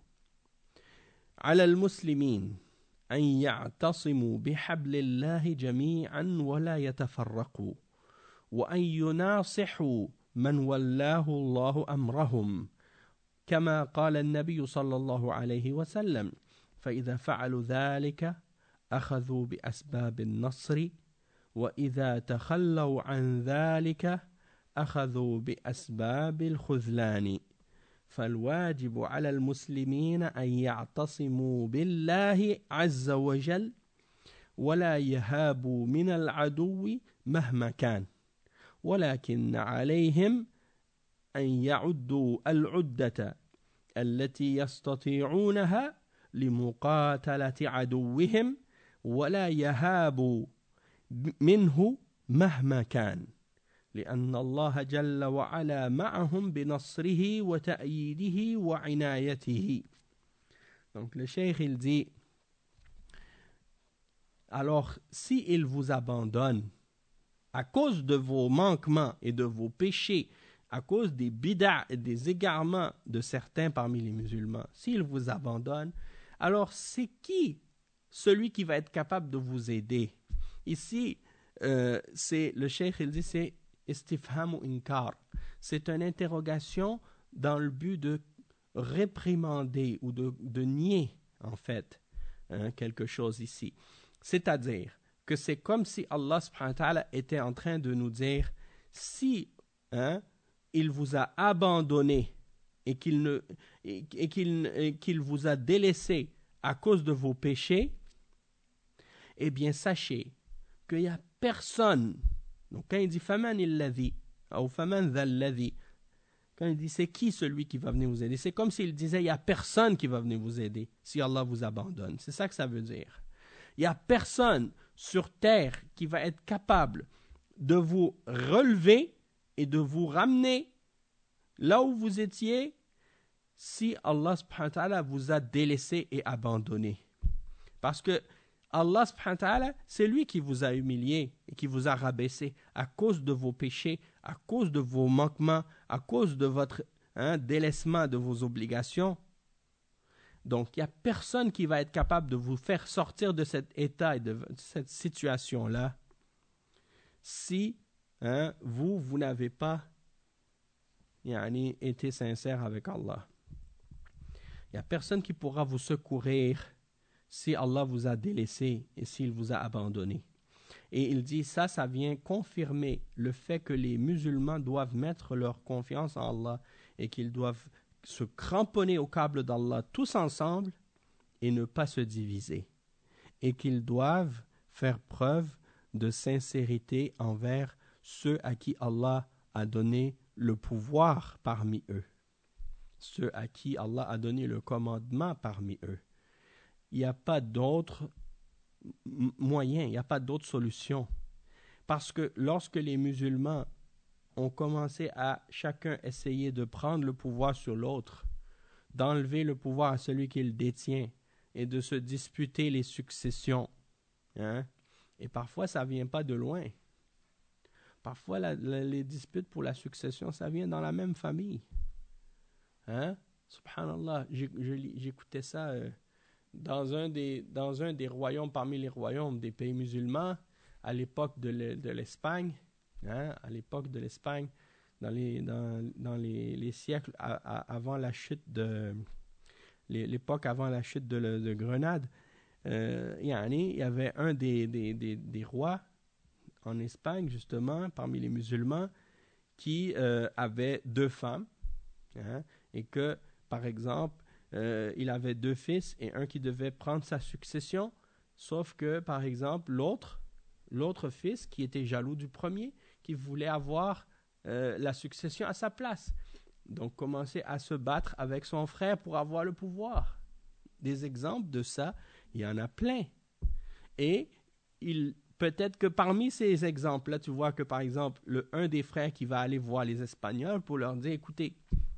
على المسلمين أن يعتصموا بحبل الله جميعا ولا يتفرقوا وأن يناصحوا من ولاه الله أمرهم كما قال النبي صلى الله عليه وسلم فإذا فعلوا ذلك أخذوا بأسباب النصر وإذا تخلوا عن ذلك أخذوا بأسباب الخذلان فالواجب على المسلمين أن يعتصموا بالله عز وجل ولا يهابوا من العدو مهما كان ولكن عليهم أن يعدوا العدة التي يستطيعونها لمقاتلة عدوهم ولا يهابوا منه مهما كان لأن الله جل وعلا معهم بنصره وتأييده وعنايته. Donc le cheikh il dit, alors si il vous abandonne à cause de vos manquements et de vos péchés, à cause des bid'a et des égarements de certains parmi les musulmans, s'il vous abandonne, alors c'est qui celui qui va être capable de vous aider? Ici, c'est le cheikh il dit, c'est istifham inkar. C'est une interrogation dans le but de réprimander ou de nier, en fait, quelque chose ici. C'est-à-dire que c'est comme si Allah subhanahu wa ta'ala était en train de nous dire, si il vous a abandonné et qu'il vous a délaissé à cause de vos péchés, eh bien sachez qu'il y a personne. Donc quand il dit faman illadhi ou faman dhalladhi, quand il dit c'est qui celui qui va venir vous aider, c'est comme s'il disait il n'y a personne qui va venir vous aider si Allah vous abandonne. C'est ça que ça veut dire. Il n'y a personne sur terre qui va être capable de vous relever et de vous ramener là où vous étiez si Allah subhanahu wa ta'ala vous a délaissé et abandonné. Parce que Allah subhanahu wa ta'ala, c'est lui qui vous a humilié et qui vous a rabaissé à cause de vos péchés, à cause de vos manquements, à cause de votre délaissement de vos obligations. Donc, il n'y a personne qui va être capable de vous faire sortir de cet état et de cette situation-là si vous n'avez pas été sincère avec Allah. Il n'y a personne qui pourra vous secourir si Allah vous a délaissé et s'il vous a abandonné. Et il dit ça vient confirmer le fait que les musulmans doivent mettre leur confiance en Allah et qu'ils doivent se cramponner au câble d'Allah tous ensemble et ne pas se diviser. Et qu'ils doivent faire preuve de sincérité envers ceux à qui Allah a donné le pouvoir parmi eux. Ceux à qui Allah a donné le commandement parmi eux. Il n'y a pas d'autre moyen, il n'y a pas d'autre solution. Parce que lorsque les musulmans ont commencé à chacun essayer de prendre le pouvoir sur l'autre, d'enlever le pouvoir à celui qui le détient et de se disputer les successions, et parfois ça ne vient pas de loin. Parfois les disputes pour la succession, ça vient dans la même famille. Subhanallah, j'écoutais ça dans un des royaumes, parmi les royaumes des pays musulmans, à l'époque de l'Espagne, à l'époque de l'Espagne, dans les siècles avant la chute l'époque avant la chute de Grenade, il y avait un des rois en Espagne, justement, parmi les musulmans, qui avait 2 femmes, et que, par exemple, il avait 2 fils et un qui devait prendre sa succession, sauf que, par exemple, l'autre fils, qui était jaloux du premier, qui voulait avoir la succession à sa place. Donc, commençait à se battre avec son frère pour avoir le pouvoir. Des exemples de ça, il y en a plein. Et peut-être que parmi ces exemples-là, tu vois que, par exemple, un des frères qui va aller voir les Espagnols pour leur dire, écoutez,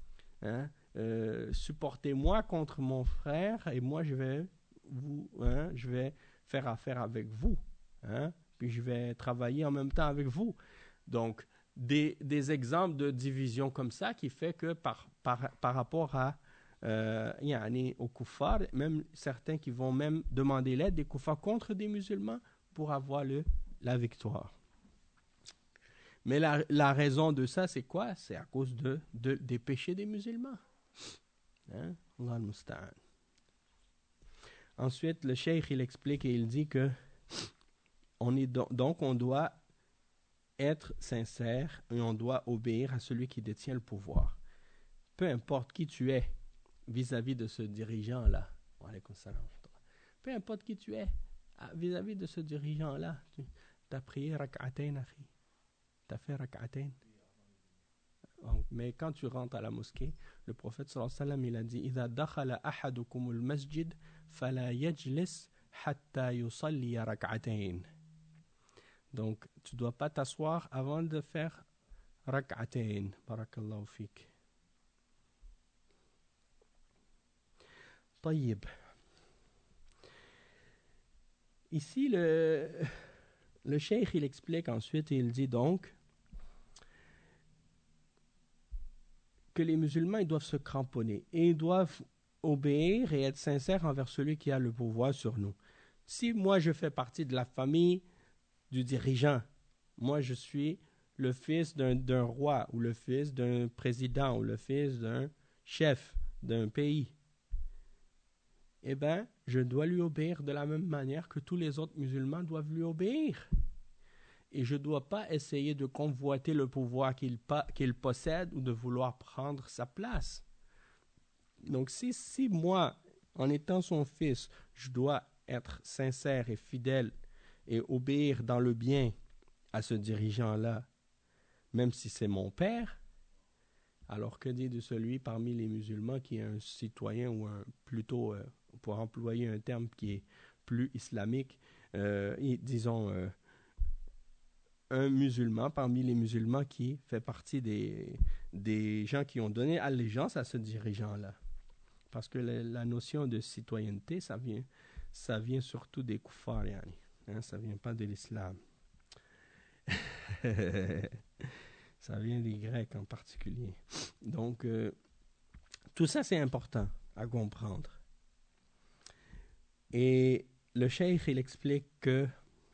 supportez-moi contre mon frère et moi je vais faire affaire avec vous, puis je vais travailler en même temps avec vous. Donc des exemples de division comme ça qui fait que par rapport à aux kuffars, même certains qui vont même demander l'aide des kuffars contre des musulmans pour avoir la victoire. Mais la raison de ça, c'est quoi? C'est à cause des péchés des musulmans. Allah al-Musta'an. Ensuite, le cheikh, il explique et il dit que donc on doit être sincère et on doit obéir à celui qui détient le pouvoir. Peu importe qui tu es vis-à-vis de ce dirigeant-là. Peu importe qui tu es vis-à-vis de ce dirigeant-là. Tu as prié rak'atayn, akhi. Tu as fait rak'atayn. Mais quand tu rentres à la mosquée, le prophète sallallahu alayhi wa sallam, il a dit إِذَا دَخَلَ أَحَدُكُمُ الْمَسْجِدِ فَلَا يَجْلِسْ حَتَّى يُصَلِّيَ رَكْعَتَيْنِ. Donc, tu ne dois pas t'asseoir avant de faire rak'atayn. Barakallahu fik. طيب. Ici, le cheikh, il explique ensuite et il dit donc que les musulmans, ils doivent se cramponner et ils doivent obéir et être sincères envers celui qui a le pouvoir sur nous. Si moi, je fais partie de la famille du dirigeant, moi, je suis le fils d'un roi ou le fils d'un président ou le fils d'un chef d'un pays, eh bien, je dois lui obéir de la même manière que tous les autres musulmans doivent lui obéir. Et je ne dois pas essayer de convoiter le pouvoir qu'il possède ou de vouloir prendre sa place. Donc, si moi, en étant son fils, je dois être sincère et fidèle et obéir dans le bien à ce dirigeant-là, même si c'est mon père, alors que dire de celui parmi les musulmans qui est un citoyen ou plutôt, pour employer un terme qui est plus islamique, disons un musulman parmi les musulmans qui fait partie des gens qui ont donné allégeance à ce dirigeant-là. Parce que la notion de citoyenneté, ça vient surtout des kuffars, yani. Ça vient pas de l'islam. Ça vient des Grecs en particulier. Donc, tout ça, c'est important à comprendre. Et le cheikh, il explique que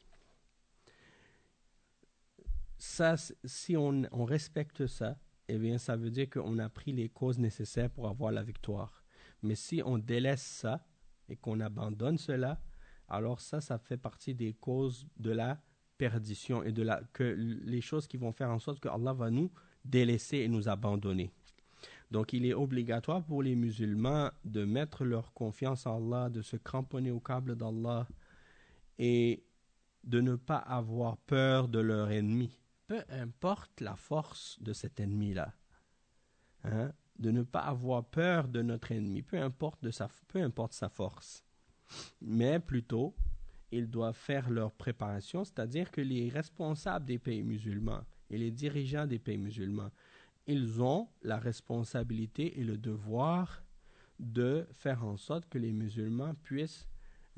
ça, si on respecte ça, eh bien, ça veut dire qu'on a pris les causes nécessaires pour avoir la victoire. Mais si on délaisse ça et qu'on abandonne cela, alors ça fait partie des causes de la perdition et les choses qui vont faire en sorte que Allah va nous délaisser et nous abandonner. Donc, il est obligatoire pour les musulmans de mettre leur confiance en Allah, de se cramponner au câble d'Allah et de ne pas avoir peur de leur ennemi, peu importe la force de cet ennemi-là. Hein? De ne pas avoir peur de notre ennemi, peu importe sa force. Mais plutôt, ils doivent faire leur préparation, c'est-à-dire que les responsables des pays musulmans et les dirigeants des pays musulmans, ils ont la responsabilité et le devoir de faire en sorte que les musulmans puissent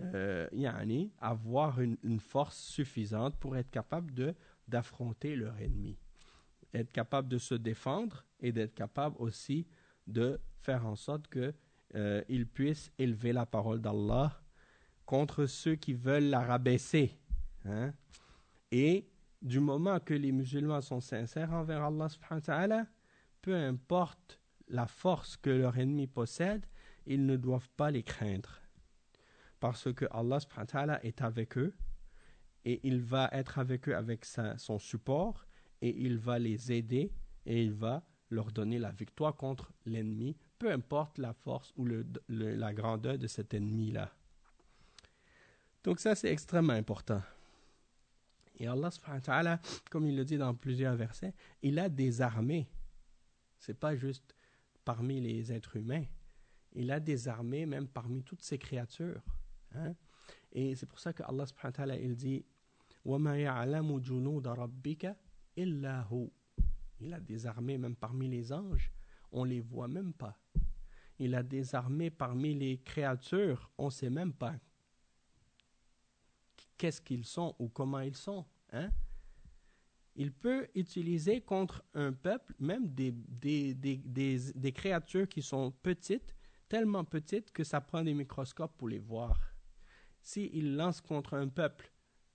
avoir une force suffisante pour être capables d'affronter leur ennemi, être capable de se défendre et d'être capable aussi de faire en sorte qu'ils puissent élever la parole d'Allah contre ceux qui veulent la rabaisser. Hein? Et du moment que les musulmans sont sincères envers Allah subhanahu wa ta'ala, peu importe la force que leur ennemi possède, ils ne doivent pas les craindre. Parce que Allah subhanahu wa ta'ala est avec eux et il va être avec eux avec son support et il va les aider et il va leur donner la victoire contre l'ennemi, peu importe la force ou la grandeur de cet ennemi-là. Donc ça, c'est extrêmement important. Et Allah subhanahu wa ta'ala, comme il le dit dans plusieurs versets, il a des armées. C'est pas juste parmi les êtres humains. Il a des armées même parmi toutes ces créatures. Hein? Et c'est pour ça que Allah subhanahu wa ta'ala, il dit وَمَا يَعْلَمُ جُنُودَ رَبِّكَ إِلَّا هُ. Il a des armées même parmi les anges. On les voit même pas. Il a des armées parmi les créatures. On sait même pas qu'est-ce qu'ils sont ou comment ils sont. Hein? Il peut utiliser contre un peuple même des créatures qui sont petites, tellement petites que ça prend des microscopes pour les voir. S'il lance contre un peuple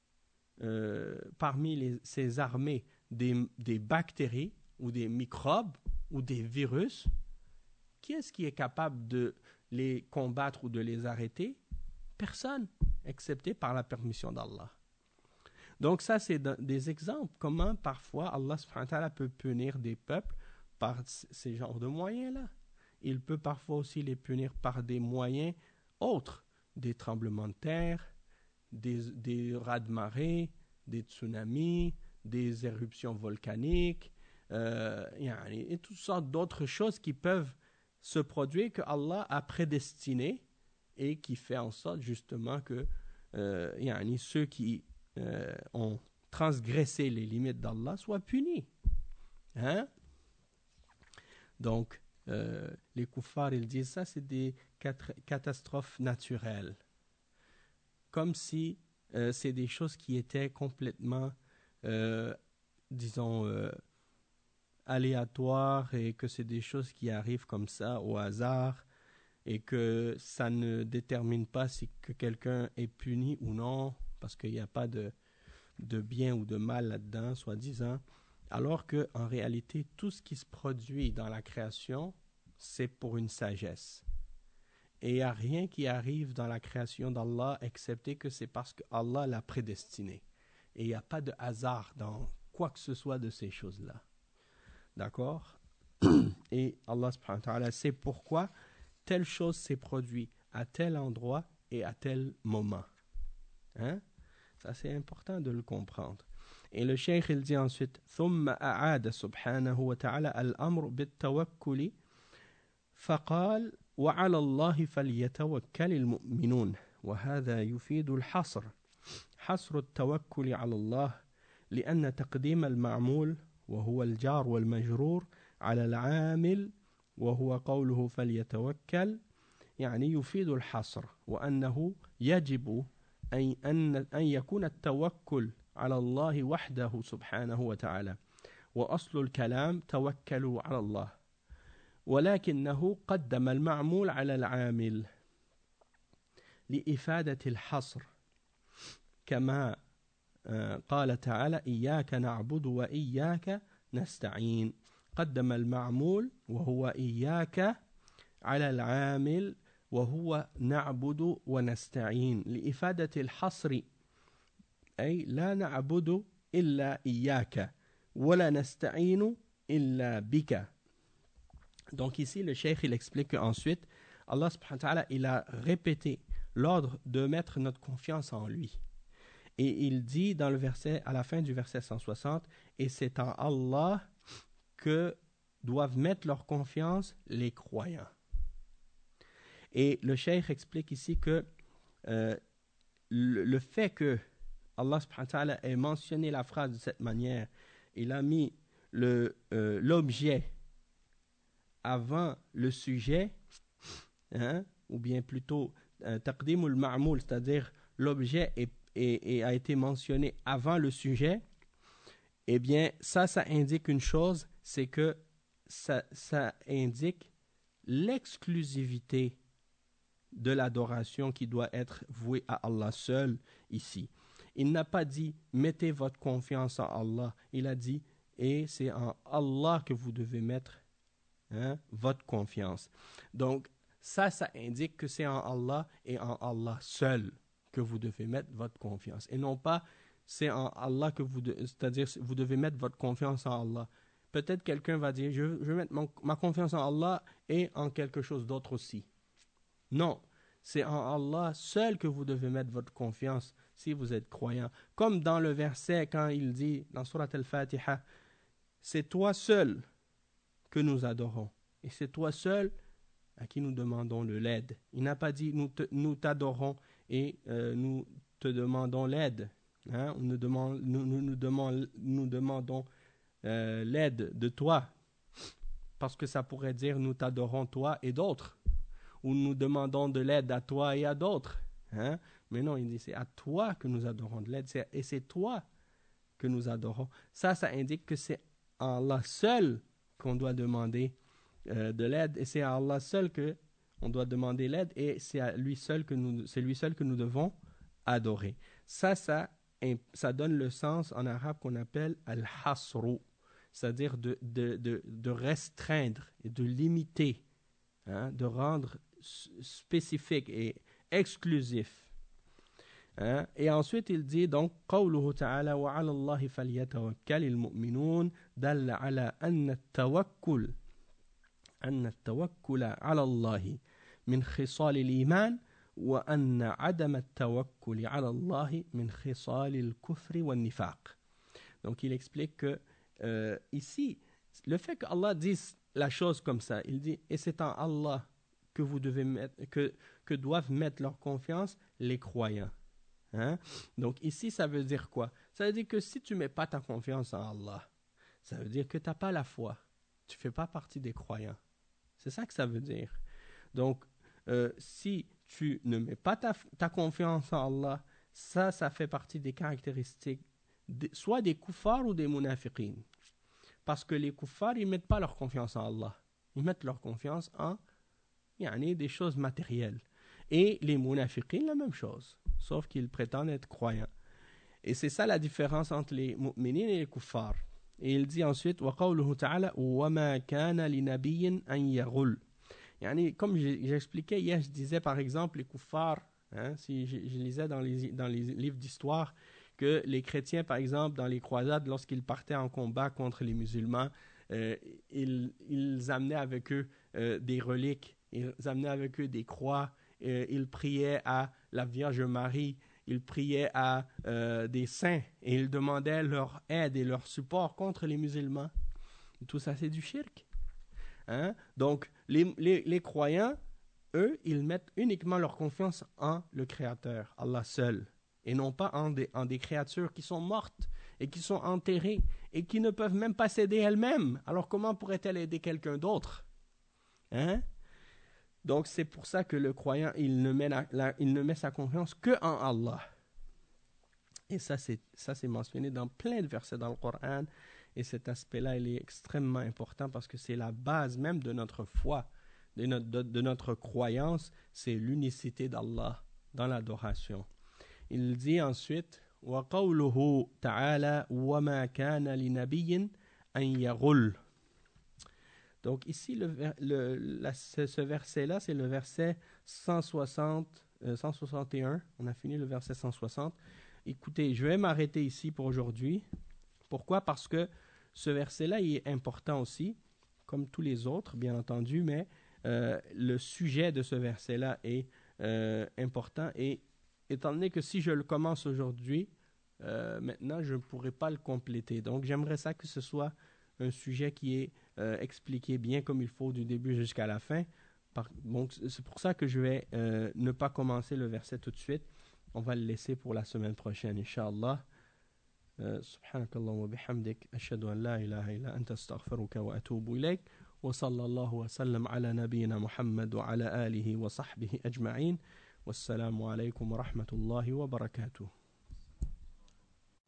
parmi ses armées des bactéries ou des microbes ou des virus, qui est-ce qui est capable de les combattre ou de les arrêter? Personne, excepté par la permission d'Allah. Donc ça, c'est des exemples comment parfois Allah subhanahu wa ta'ala peut punir des peuples par ces genres de moyens-là. Il peut parfois aussi les punir par des moyens autres, des tremblements de terre, des raz-de-marée, des tsunamis, des éruptions volcaniques, et toutes sortes d'autres choses qui peuvent se produire que Allah a prédestinées et qui fait en sorte justement que ceux qui ont transgressé les limites d'Allah soient punis. Hein? Donc, les kuffars, ils disent ça, c'est des catastrophes naturelles. Comme si c'est des choses qui étaient complètement, aléatoires et que c'est des choses qui arrivent comme ça au hasard et que ça ne détermine pas si que quelqu'un est puni ou non parce qu'il n'y a pas de bien ou de mal là-dedans, soi-disant, alors qu'en réalité, tout ce qui se produit dans la création, c'est pour une sagesse. Et il n'y a rien qui arrive dans la création d'Allah excepté que c'est parce que Allah l'a prédestiné. Et il n'y a pas de hasard dans quoi que ce soit de ces choses-là. D'accord? Et Allah subhanahu wa ta'ala sait pourquoi telle chose s'est produite à tel endroit et à tel moment. Hein? Ça, c'est important de le comprendre. Et le cheikh il dit ensuite ثم أعاد سبحانه وتعالى الأمر بالتوكل فقال وعلى الله فليتوكل المؤمنون وهذا يفيد الحصر حصر التوكل على الله لأن تقديم المعمول وهو الجار والمجرور على العامل وهو قوله فليتوكل يعني يفيد الحصر وأنه يجب أن يكون التوكل على الله وحده سبحانه وتعالى وأصل الكلام توكلوا على الله ولكنه قدم المعمول على العامل لإفادة الحصر كما قال تعالى إياك نعبد وإياك نستعين قدم المعمول وهو إياك على العامل وهو نعبد ونستعين لإفادة الحصر أي لا نعبد إلا إياك ولا نستعين إلا بك. Donc ici le cheikh il explique qu'ensuite Allah subhanahu wa ta'ala il a répété l'ordre de mettre notre confiance en lui. Et il dit dans le verset, à la fin du verset 160, et c'est en Allah que doivent mettre leur confiance les croyants. Et le cheikh explique ici que le fait que Allah subhanahu wa ta'ala ait mentionné la phrase de cette manière, il a mis l'objet avant le sujet, hein, ou bien plutôt taqdimul ma'moul, c'est-à-dire l'objet a été mentionné avant le sujet, eh bien ça indique une chose, c'est que ça indique l'exclusivité de l'adoration qui doit être vouée à Allah seul ici. Il n'a pas dit mettez votre confiance en Allah, il a dit et c'est en Allah que vous devez mettre votre confiance. Donc ça indique que c'est en Allah et en Allah seul que vous devez mettre votre confiance. Et non pas c'est en Allah que c'est-à-dire vous devez mettre votre confiance en Allah. Peut-être quelqu'un va dire je vais mettre ma confiance en Allah et en quelque chose d'autre aussi. Non, c'est en Allah seul que vous devez mettre votre confiance si vous êtes croyant. Comme dans le verset quand il dit dans Surat Al-Fatiha, c'est toi seul que nous adorons. Et c'est toi seul à qui nous demandons de l'aide. Il n'a pas dit nous t'adorons et nous te demandons l'aide. Hein? Nous demandons l'aide de toi. Parce que ça pourrait dire nous t'adorons toi et d'autres. Ou nous demandons de l'aide à toi et à d'autres. Hein? Mais non, il dit c'est à toi que nous adorons de l'aide. Et c'est toi que nous adorons. Ça indique que c'est à Allah seul qu'on doit demander de l'aide. Et c'est à Allah seul qu'on doit demander l'aide. Et c'est lui seul que nous devons adorer. Ça donne le sens en arabe qu'on appelle al-hasru. C'est-à-dire de restreindre et de limiter. Hein, de rendre spécifique et exclusif. Hein? Et ensuite il dit donc قوله تعالى وعلى الله فليتوكل المؤمنون دل على أن التوكل على الله من خصال الإيمان وأن عدم التوكل على الله من خصال الكفر والنفاق. Donc il explique que ici le fait que Allah dise la chose comme ça, il dit et c'est en Allah que vous devez mettre que doivent mettre leur confiance les croyants. Hein? Donc ici ça veut dire quoi? Ça veut dire que si tu mets pas ta confiance en Allah, ça veut dire que tu n'as pas la foi. Tu fais pas partie des croyants. C'est ça que ça veut dire. Donc si tu ne mets pas ta confiance en Allah, ça fait partie des caractéristiques soit des kuffars ou des munafiqin. Parce que les kuffars, ils ne mettent pas leur confiance en Allah. Ils mettent leur confiance en des choses matérielles. Et les munafiqin, la même chose. Sauf qu'ils prétendent être croyants. Et c'est ça la différence entre les mu'minin et les kuffars. Et il dit ensuite, وَقَوْلُهُ تَعَالَى وَمَا كَانَ لِنَبِيٍّ أَنْ يَغُلْ. Comme j'expliquais hier, je disais par exemple les kuffars, si je lisais dans les livres d'histoire, que les chrétiens, par exemple, dans les croisades, lorsqu'ils partaient en combat contre les musulmans, ils amenaient avec eux des reliques, ils amenaient avec eux des croix, ils priaient à la Vierge Marie ils priaient à des saints et ils demandaient leur aide et leur support contre les musulmans. Tout ça, c'est du shirk. Hein? Donc, les croyants, eux, ils mettent uniquement leur confiance en le Créateur, Allah seul, et non pas en des créatures qui sont mortes et qui sont enterrées et qui ne peuvent même pas s'aider elles-mêmes. Alors, comment pourrait-elle aider quelqu'un d'autre? Hein? Donc, c'est pour ça que le croyant, il ne met sa confiance que en Allah. Et ça, c'est mentionné dans plein de versets dans le Coran. Et cet aspect-là, il est extrêmement important parce que c'est la base même de notre foi, de notre croyance, c'est l'unicité d'Allah dans l'adoration. Il dit ensuite, وَقَوْلُهُ تَعَالَى وَمَا كَانَ لِنَبِيٍّ أَنْ يَغُلَّ. Donc ici, ce verset-là, c'est le verset 161. On a fini le verset 160. Écoutez, je vais m'arrêter ici pour aujourd'hui. Pourquoi? Parce que ce verset-là, il est important aussi, comme tous les autres, bien entendu, mais le sujet de ce verset-là est important. Et étant donné que si je le commence aujourd'hui, maintenant, je ne pourrai pas le compléter. Donc, j'aimerais ça que ce soit un sujet qui est expliqué bien comme il faut du début jusqu'à la fin. Donc, c'est pour ça que je vais ne pas commencer le verset tout de suite. On va le laisser pour la semaine prochaine, Inch'Allah. سبحانك اللهم وبحمدك أشهد أن لا إله إلا أنت أستغفرك وأتوب إليك وصلى الله وسلم على نبينا محمد وعلى آله وصحبه أجمعين والسلام عليكم ورحمة الله وبركاته.